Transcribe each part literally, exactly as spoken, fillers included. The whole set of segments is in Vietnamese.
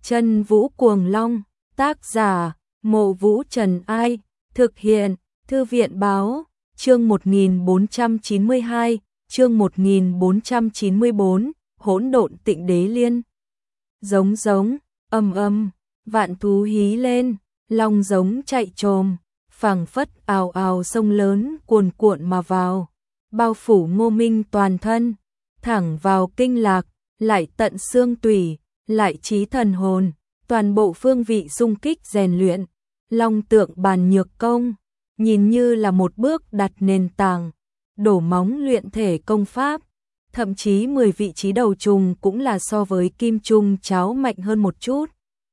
Chân Vũ Cuồng Long, tác giả, Mộ Vũ Trần Ai, thực hiện, Thư viện Báo, chương một nghìn bốn trăm chín mươi hai, chương một nghìn bốn trăm chín mươi bốn, Hỗn Độn Tịnh Đế Liên. Giống giống, âm âm, vạn thú hí lên, long giống chạy trồm, phảng phất ào ào sông lớn cuồn cuộn mà vào, bao phủ Ngô Minh toàn thân, thẳng vào kinh lạc, lại tận xương tủy, lại trí thần hồn, toàn bộ phương vị xung kích rèn luyện, long tượng bàn nhược công, nhìn như là một bước đặt nền tảng, đổ móng luyện thể công pháp, thậm chí mười vị trí đầu trùng cũng là so với kim trung cháo mạnh hơn một chút.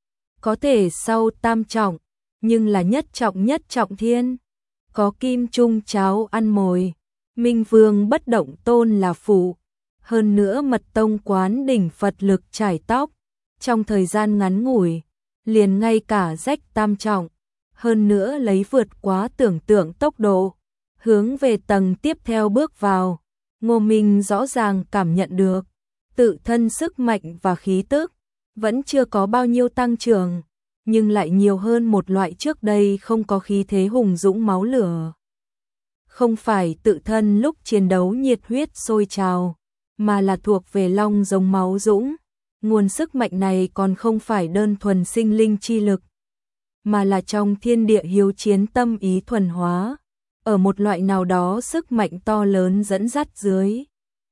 Có thể sau tam trọng, nhưng là nhất trọng nhất trọng thiên, có kim trung cháo ăn mồi, Minh Vương bất động tôn là phụ, hơn nữa mật tông quán đỉnh Phật lực trải tóc, trong thời gian ngắn ngủi, liền ngay cả rách tam trọng, hơn nữa lấy vượt quá tưởng tượng tốc độ, hướng về tầng tiếp theo bước vào, Ngô Minh rõ ràng cảm nhận được, tự thân sức mạnh và khí tức, vẫn chưa có bao nhiêu tăng trưởng, nhưng lại nhiều hơn một loại trước đây không có khí thế hùng dũng máu lửa. Không phải tự thân lúc chiến đấu nhiệt huyết sôi trào, mà là thuộc về long giống máu dũng. Nguồn sức mạnh này còn không phải đơn thuần sinh linh chi lực, mà là trong thiên địa hiếu chiến tâm ý thuần hóa, ở một loại nào đó sức mạnh to lớn dẫn dắt dưới,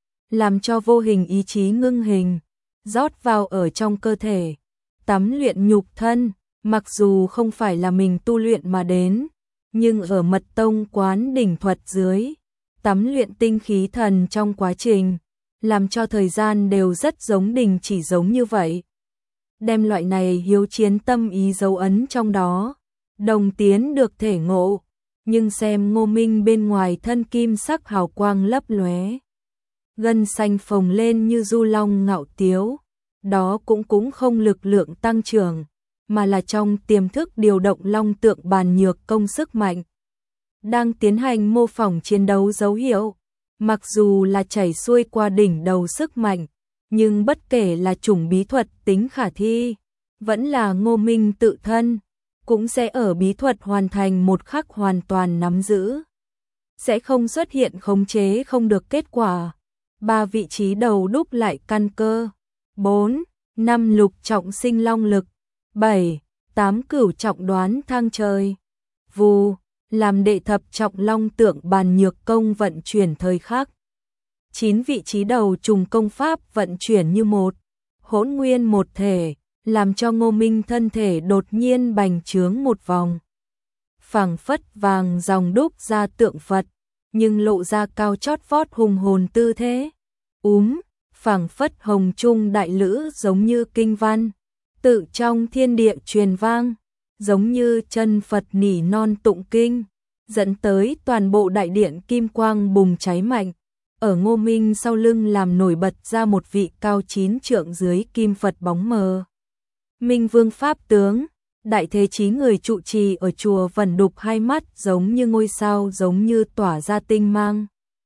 làm cho vô hình ý chí ngưng hình, rót vào ở trong cơ thể, tắm luyện nhục thân, mặc dù không phải là mình tu luyện mà đến, nhưng ở mật tông quán đỉnh thuật dưới, tắm luyện tinh khí thần trong quá trình, làm cho thời gian đều rất giống đình chỉ giống như vậy. Đem loại này hiếu chiến tâm ý dấu ấn trong đó, đồng tiến được thể ngộ, nhưng xem Ngô Minh bên ngoài thân kim sắc hào quang lấp lóe, gân xanh phồng lên như du long ngạo tiếu, đó cũng cũng không lực lượng tăng trưởng, mà là trong tiềm thức điều động long tượng bàn nhược công sức mạnh, đang tiến hành mô phỏng chiến đấu dấu hiệu. Mặc dù là chảy xuôi qua đỉnh đầu sức mạnh, nhưng bất kể là chủng bí thuật tính khả thi, vẫn là Ngô Minh tự thân, cũng sẽ ở bí thuật hoàn thành một khắc hoàn toàn nắm giữ. Sẽ không xuất hiện khống chế không được kết quả. Ba vị trí đầu đúc lại căn cơ. Bốn, năm lục trọng sinh long lực. Bảy, tám cửu trọng đoán thang trời. Vù. Làm đệ thập trọng long tượng bàn nhược công vận chuyển thời khắc. Chín vị trí đầu trùng công pháp vận chuyển như một, hỗn nguyên một thể, làm cho Ngô Minh thân thể đột nhiên bành trướng một vòng. Phảng phất vàng dòng đúc ra tượng Phật, nhưng lộ ra cao chót vót hùng hồn tư thế. Úm, phảng phất hồng trung đại lữ giống như kinh văn, tự trong thiên địa truyền vang. Giống như chân Phật nỉ non tụng kinh, dẫn tới toàn bộ đại điện kim quang bùng cháy mạnh, ở Ngô Minh sau lưng làm nổi bật ra một vị cao chín trượng dưới kim Phật bóng mờ. Minh Vương Pháp tướng, đại thế chí người trụ trì ở chùa Vẩn Đục hai mắt giống như ngôi sao giống như tỏa ra tinh mang.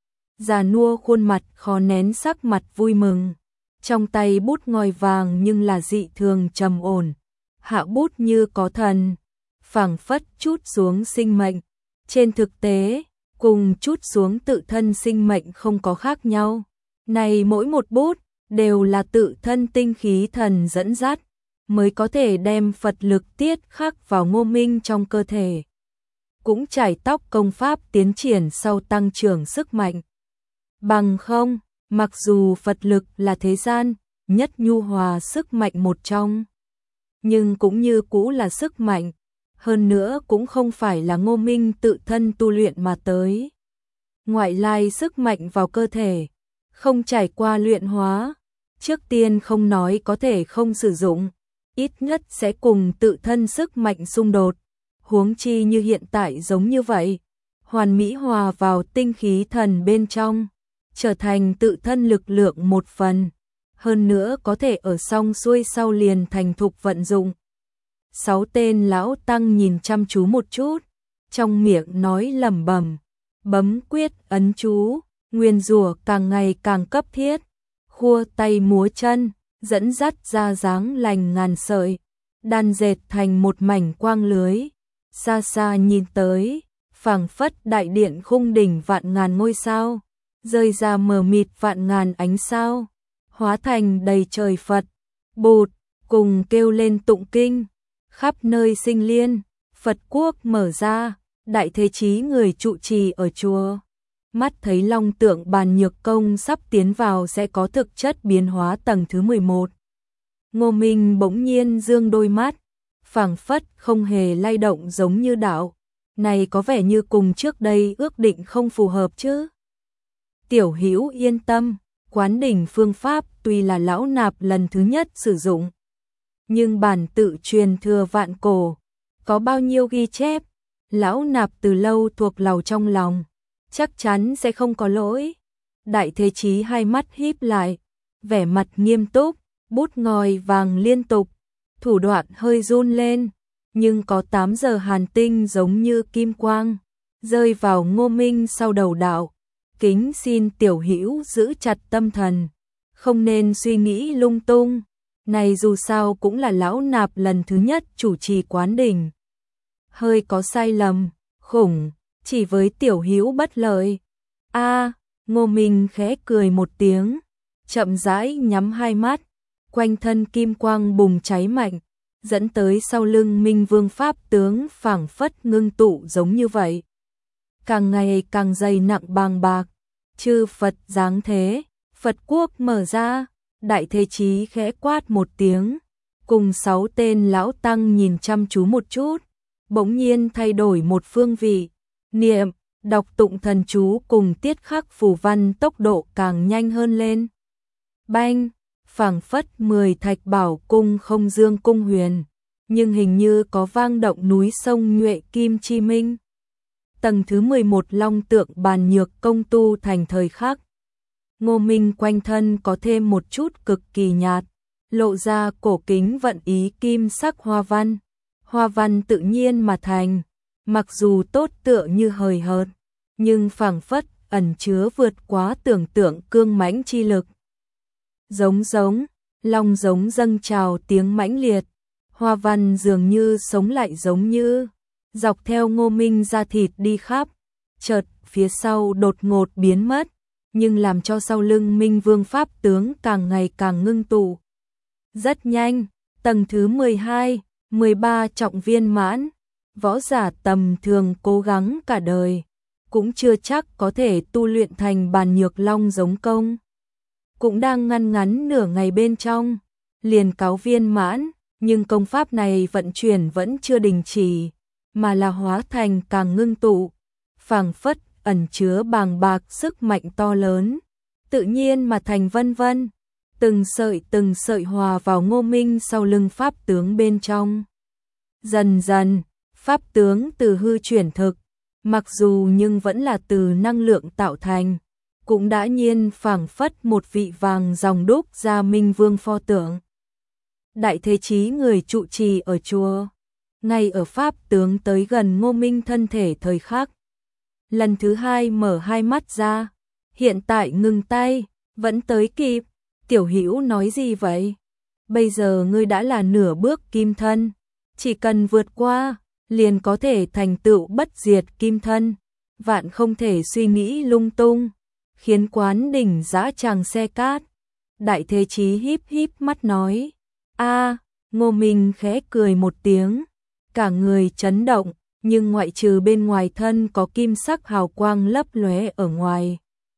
Già nua khuôn mặt khó nén sắc mặt vui mừng, trong tay bút ngòi vàng nhưng là dị thường trầm ổn. Hạ bút như có thần, phảng phất chút xuống sinh mệnh. Trên thực tế, cùng chút xuống tự thân sinh mệnh không có khác nhau. Này mỗi một bút, đều là tự thân tinh khí thần dẫn dắt, mới có thể đem Phật lực tiết khắc vào Ngô Minh trong cơ thể. Cũng trải tóc công pháp tiến triển sau tăng trưởng sức mạnh. Bằng không, mặc dù Phật lực là thế gian, nhất nhu hòa sức mạnh một trong, nhưng cũng như cũ là sức mạnh, hơn nữa cũng không phải là Ngô Minh tự thân tu luyện mà tới. Ngoại lai sức mạnh vào cơ thể, không trải qua luyện hóa, trước tiên không nói có thể không sử dụng, ít nhất sẽ cùng tự thân sức mạnh xung đột, huống chi như hiện tại giống như vậy, hoàn mỹ hòa vào tinh khí thần bên trong, trở thành tự thân lực lượng một phần. Hơn nữa có thể ở song xuôi sau liền thành thục vận dụng. Sáu tên lão tăng nhìn chăm chú một chút, trong miệng nói lẩm bẩm, bấm quyết ấn chú, nguyên rủa càng ngày càng cấp thiết, khua tay múa chân, dẫn dắt ra dáng lành ngàn sợi, đan dệt thành một mảnh quang lưới. Xa xa nhìn tới, phảng phất đại điện khung đỉnh vạn ngàn ngôi sao, rơi ra mờ mịt vạn ngàn ánh sao, hóa thành đầy trời Phật, Bụt, cùng kêu lên tụng kinh, khắp nơi sinh liên, Phật quốc mở ra, đại thế chí người trụ trì ở chùa. Mắt thấy long tượng bàn nhược công sắp tiến vào sẽ có thực chất biến hóa tầng thứ mười một. Ngô Minh bỗng nhiên dương đôi mắt, phảng phất không hề lay động giống như đạo. Này có vẻ như cùng trước đây ước định không phù hợp chứ. Tiểu Hữu yên tâm, quán đỉnh phương pháp tuy là lão nạp lần thứ nhất sử dụng, nhưng bản tự truyền thừa vạn cổ, có bao nhiêu ghi chép, lão nạp từ lâu thuộc lầu trong lòng, chắc chắn sẽ không có lỗi. Đại thế chí hai mắt híp lại, vẻ mặt nghiêm túc, bút ngòi vàng liên tục, thủ đoạn hơi run lên, nhưng có tám giờ hàn tinh giống như kim quang, rơi vào Ngô Minh sau đầu đạo. Kính xin Tiểu Hữu giữ chặt tâm thần, không nên suy nghĩ lung tung, này dù sao cũng là lão nạp lần thứ nhất chủ trì quán đỉnh. Hơi có sai lầm, khủng, chỉ với Tiểu Hữu bất lợi. A, Ngô Minh khẽ cười một tiếng, chậm rãi nhắm hai mắt, quanh thân kim quang bùng cháy mạnh, dẫn tới sau lưng Minh Vương pháp tướng phảng phất ngưng tụ giống như vậy. Càng ngày càng dày nặng bàng bạc, chư Phật giáng thế, Phật quốc mở ra, đại thế chí khẽ quát một tiếng, cùng sáu tên lão tăng nhìn chăm chú một chút, bỗng nhiên thay đổi một phương vị, niệm, đọc tụng thần chú cùng tiết khắc phù văn tốc độ càng nhanh hơn lên. Banh, phảng phất mười thạch bảo cung không dương cung huyền, nhưng hình như có vang động núi sông nhuệ kim chi minh. Tầng thứ mười một long tượng bàn nhược công tu thành thời khắc. Ngô Minh quanh thân có thêm một chút cực kỳ nhạt, lộ ra cổ kính vận ý kim sắc hoa văn. Hoa văn tự nhiên mà thành, mặc dù tốt tựa như hời hợt, nhưng phảng phất ẩn chứa vượt quá tưởng tượng cương mãnh chi lực. Giống giống, long giống dâng trào tiếng mãnh liệt, hoa văn dường như sống lại giống như dọc theo Ngô Minh da thịt đi khắp, chợt phía sau đột ngột biến mất, nhưng làm cho sau lưng Minh Vương pháp tướng càng ngày càng ngưng tụ. Rất nhanh, tầng thứ mười hai, mười ba trọng viên mãn, võ giả tầm thường cố gắng cả đời, cũng chưa chắc có thể tu luyện thành bàn nhược long giống công. Cũng đang ngăn ngắn nửa ngày bên trong, liền cáo viên mãn, nhưng công pháp này vận chuyển vẫn chưa đình chỉ, mà là hóa thành càng ngưng tụ, phảng phất ẩn chứa bàng bạc sức mạnh to lớn, tự nhiên mà thành vân vân, từng sợi từng sợi hòa vào Ngô Minh sau lưng pháp tướng bên trong. Dần dần, pháp tướng từ hư chuyển thực, mặc dù nhưng vẫn là từ năng lượng tạo thành, cũng đã nhiên phảng phất một vị vàng dòng đúc ra Minh Vương pho tượng. Đại thế chí người trụ trì ở chùa, ngay ở pháp tướng tới gần Ngô Minh thân thể thời khắc. Lần thứ hai mở hai mắt ra, hiện tại ngừng tay, vẫn tới kịp. Tiểu Hữu nói gì vậy? Bây giờ ngươi đã là nửa bước kim thân, chỉ cần vượt qua, liền có thể thành tựu bất diệt kim thân, vạn không thể suy nghĩ lung tung, khiến quán đỉnh dã tràng xe cát. Đại thế chí híp híp mắt nói, a, Ngô Minh khẽ cười một tiếng, cả người chấn động, nhưng ngoại trừ bên ngoài thân có kim sắc hào quang lấp lóe ở ngoài,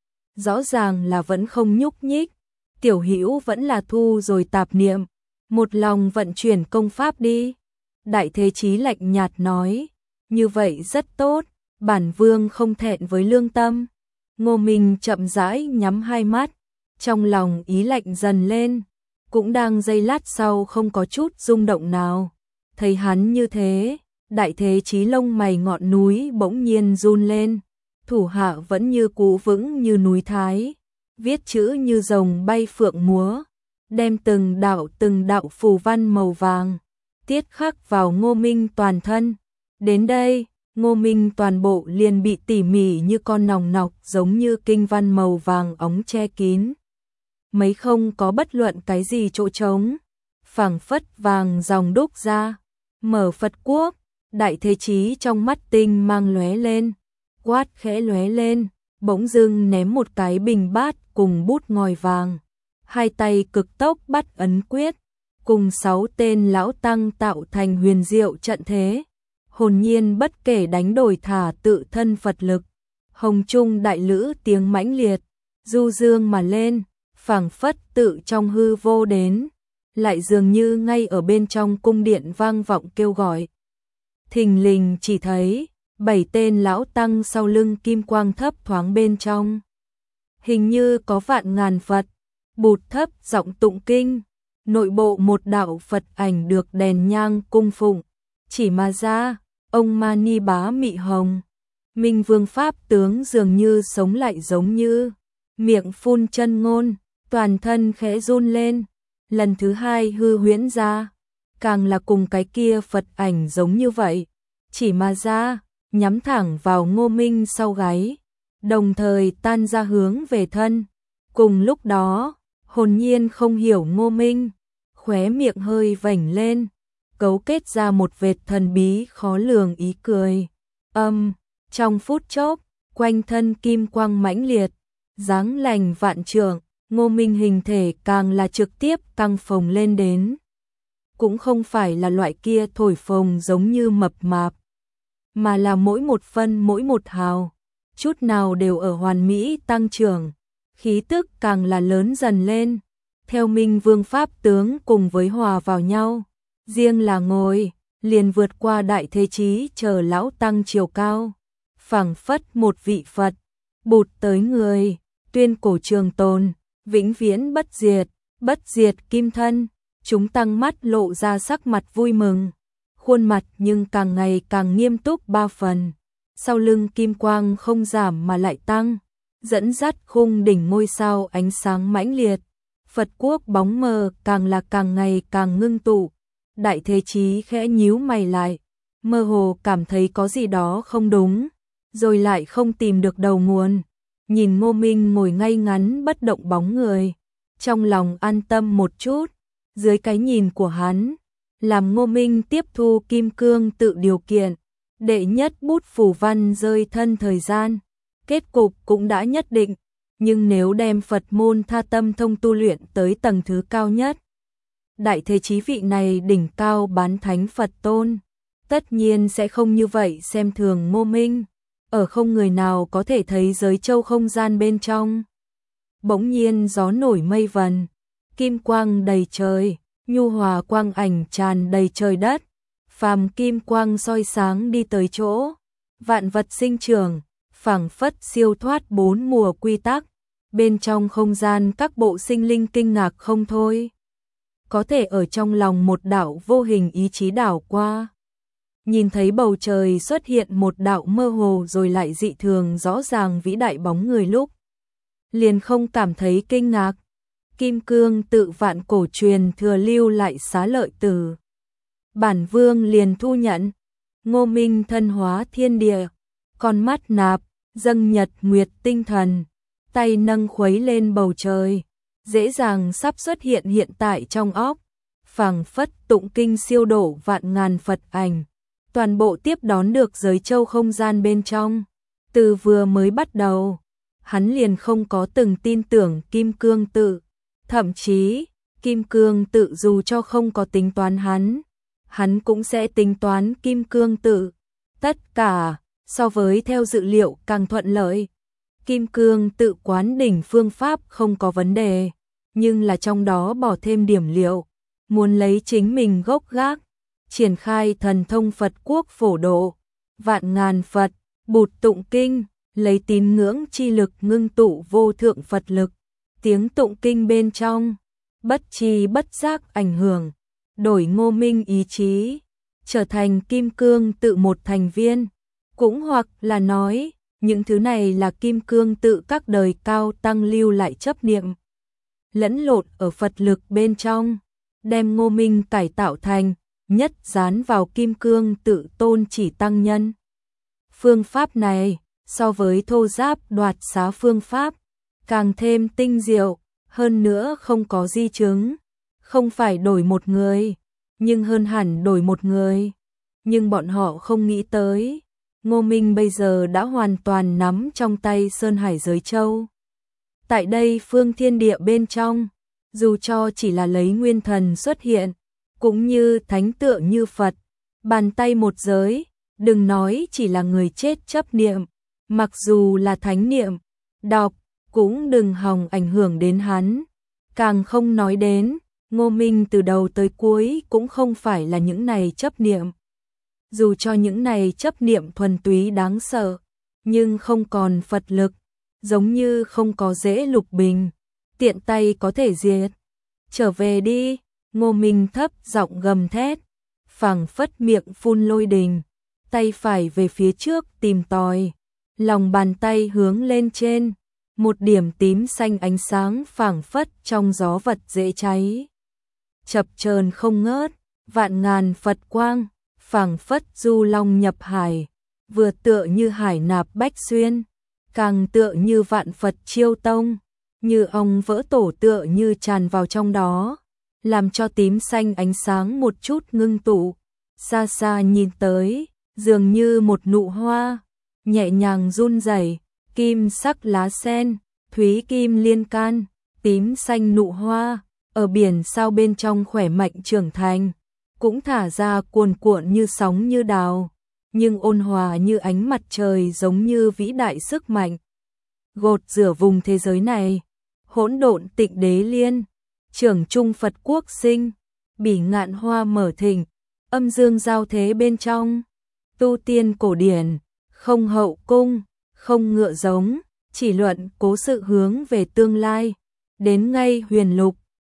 rõ ràng là vẫn không nhúc nhích. Tiểu Hữu vẫn là thu rồi tạp niệm, một lòng vận chuyển công pháp đi. Đại thế chí lạnh nhạt nói, như vậy rất tốt, bản vương không thẹn với lương tâm. Ngô Minh chậm rãi nhắm hai mắt, trong lòng ý lạnh dần lên, cũng đang giây lát sau không có chút rung động nào. Thấy hắn như thế, đại thế chí lông mày ngọn núi bỗng nhiên run lên, thủ hạ vẫn như cũ vững như núi Thái, viết chữ như rồng bay phượng múa, đem từng đạo từng đạo phù văn màu vàng tiết khắc vào Ngô Minh toàn thân. Đến đây, Ngô Minh toàn bộ liền bị tỉ mỉ như con nòng nọc giống như kinh văn màu vàng óng che kín. mấy không có bất luận cái gì chỗ trống, phảng phất vàng dòng đúc ra, mở Phật quốc, Đại Thế Chí trong mắt tinh mang lóe lên, quát khẽ lóe lên, bỗng dưng ném một cái bình bát cùng bút ngòi vàng, hai tay cực tốc bắt ấn quyết, cùng sáu tên lão tăng tạo thành huyền diệu trận thế, hồn nhiên bất kể đánh đổi thả tự thân Phật lực, hồng trung đại lữ tiếng mãnh liệt, du dương mà lên, phảng phất tự trong hư vô đến, lại dường như ngay ở bên trong cung điện vang vọng kêu gọi. Thình lình chỉ thấy bảy tên lão tăng sau lưng kim quang thấp thoáng bên trong, hình như có vạn ngàn Phật, bụt thấp giọng tụng kinh, nội bộ một đạo Phật ảnh được đèn nhang cung phụng, chỉ mà ra, ông Mani Bá Mị Hồng, Minh Vương Pháp tướng dường như sống lại giống như, miệng phun chân ngôn, toàn thân khẽ run lên, lần thứ hai hư huyễn ra, càng là cùng cái kia Phật ảnh giống như vậy, chỉ mà ra, nhắm thẳng vào Ngô Minh sau gáy, đồng thời tan ra hướng về thân. Cùng lúc đó, hồn nhiên không hiểu Ngô Minh, khóe miệng hơi vểnh lên, cấu kết ra một vệt thần bí khó lường ý cười. Âm, trong phút chốc, quanh thân kim quang mãnh liệt, dáng lành vạn trượng, Ngô Minh hình thể càng là trực tiếp căng phồng lên đến. Cũng không phải là loại kia thổi phồng giống như mập mạp, mà là mỗi một phân mỗi một hào, chút nào đều ở hoàn mỹ tăng trưởng, khí tức càng là lớn dần lên, theo Minh Vương Pháp tướng cùng với hòa vào nhau, riêng là ngồi, liền vượt qua Đại Thế Chí chờ lão tăng chiều cao, phảng phất một vị Phật, bụt tới người, tuyên cổ trường tồn, vĩnh viễn bất diệt, bất diệt kim thân, chúng tăng mắt lộ ra sắc mặt vui mừng, khuôn mặt nhưng càng ngày càng nghiêm túc ba phần, sau lưng kim quang không giảm mà lại tăng, dẫn dắt khung đỉnh ngôi sao ánh sáng mãnh liệt, Phật quốc bóng mờ càng là càng ngày càng ngưng tụ, Đại Thế Chí khẽ nhíu mày lại, mơ hồ cảm thấy có gì đó không đúng, rồi lại không tìm được đầu nguồn, nhìn Ngô Minh ngồi ngay ngắn bất động bóng người, trong lòng an tâm một chút, dưới cái nhìn của hắn, làm Ngô Minh tiếp thu kim cương tự điều kiện, đệ nhất bút phù văn rơi thân thời gian, kết cục cũng đã nhất định, nhưng nếu đem Phật môn tha tâm thông tu luyện tới tầng thứ cao nhất, Đại Thế Chí vị này đỉnh cao bán thánh Phật tôn, tất nhiên sẽ không như vậy xem thường Ngô Minh, ở không người nào có thể thấy giới châu không gian bên trong. Bỗng nhiên gió nổi mây vần, kim quang đầy trời, nhu hòa quang ảnh tràn đầy trời đất, phàm kim quang soi sáng đi tới chỗ, vạn vật sinh trưởng, phảng phất siêu thoát bốn mùa quy tắc, bên trong không gian các bộ sinh linh kinh ngạc không thôi. Có thể ở trong lòng một đạo vô hình ý chí đảo qua, nhìn thấy bầu trời xuất hiện một đạo mơ hồ rồi lại dị thường rõ ràng vĩ đại bóng người lúc, liền không cảm thấy kinh ngạc. Kim cương tự vạn cổ truyền thừa lưu lại xá lợi từ, bản vương liền thu nhận. Ngô Minh thân hóa thiên địa, con mắt nạp, dâng nhật nguyệt tinh thần, tay nâng khuấy lên bầu trời, dễ dàng sắp xuất hiện hiện tại trong óc, phảng phất tụng kinh siêu độ vạn ngàn Phật ảnh, toàn bộ tiếp đón được giới châu không gian bên trong. Từ vừa mới bắt đầu, hắn liền không có từng tin tưởng kim cương tự, thậm chí, kim cương tự dù cho không có tính toán hắn, hắn cũng sẽ tính toán kim cương tự. Tất cả, so với theo dự liệu càng thuận lợi. Kim cương tự quán đỉnh phương pháp không có vấn đề, nhưng là trong đó bỏ thêm điểm liệu, muốn lấy chính mình gốc gác, triển khai thần thông Phật quốc phổ độ, vạn ngàn Phật, bụt tụng kinh, lấy tín ngưỡng chi lực ngưng tụ vô thượng Phật lực, tiếng tụng kinh bên trong, bất tri bất giác ảnh hưởng, đổi Ngô Minh ý chí, trở thành kim cương tự một thành viên, cũng hoặc là nói, những thứ này là kim cương tự các đời cao tăng lưu lại chấp niệm, lẫn lộn ở Phật lực bên trong, đem Ngô Minh cải tạo thành, nhất dán vào kim cương tự tôn chỉ tăng nhân. Phương pháp này, so với thô giáp đoạt xá phương pháp, càng thêm tinh diệu, hơn nữa không có di chứng, không phải đổi một người, nhưng hơn hẳn đổi một người. Nhưng bọn họ không nghĩ tới, Ngô Minh bây giờ đã hoàn toàn nắm trong tay Sơn Hải Giới Châu. Tại đây phương thiên địa bên trong, dù cho chỉ là lấy nguyên thần xuất hiện, cũng như thánh tượng như Phật, bàn tay một giới, đừng nói chỉ là người chết chấp niệm, mặc dù là thánh niệm, đọc, cũng đừng hòng ảnh hưởng đến hắn. Càng không nói đến, Ngô Minh từ đầu tới cuối cũng không phải là những này chấp niệm. Dù cho những này chấp niệm thuần túy đáng sợ, nhưng không còn Phật lực, giống như không có dễ lục bình, tiện tay có thể diệt. Trở về đi, Ngô Minh thấp giọng gầm thét, phảng phất miệng phun lôi đình, tay phải về phía trước tìm tòi, lòng bàn tay hướng lên trên, một điểm tím xanh ánh sáng phảng phất trong gió vật dễ cháy. Chập chờn không ngớt, vạn ngàn Phật quang, phảng phất du long nhập hải, vừa tựa như hải nạp bách xuyên, càng tựa như vạn Phật chiêu tông, như ong vỡ tổ tựa như tràn vào trong đó, làm cho tím xanh ánh sáng một chút ngưng tụ, xa xa nhìn tới, dường như một nụ hoa, nhẹ nhàng run rẩy, kim sắc lá sen, thúy kim liên can, tím xanh nụ hoa, ở biển sao bên trong khỏe mạnh trưởng thành, cũng thả ra cuồn cuộn như sóng như đào, nhưng ôn hòa như ánh mặt trời, giống như vĩ đại sức mạnh gột rửa vùng thế giới này. Hỗn độn tịnh đế liên, trưởng trung Phật quốc sinh, bỉ ngạn hoa mở thịnh, âm dương giao thế bên trong, tu tiên cổ điển, không hậu cung, không ngựa giống, chỉ luận cố sự hướng về tương lai, đến ngay huyền lục,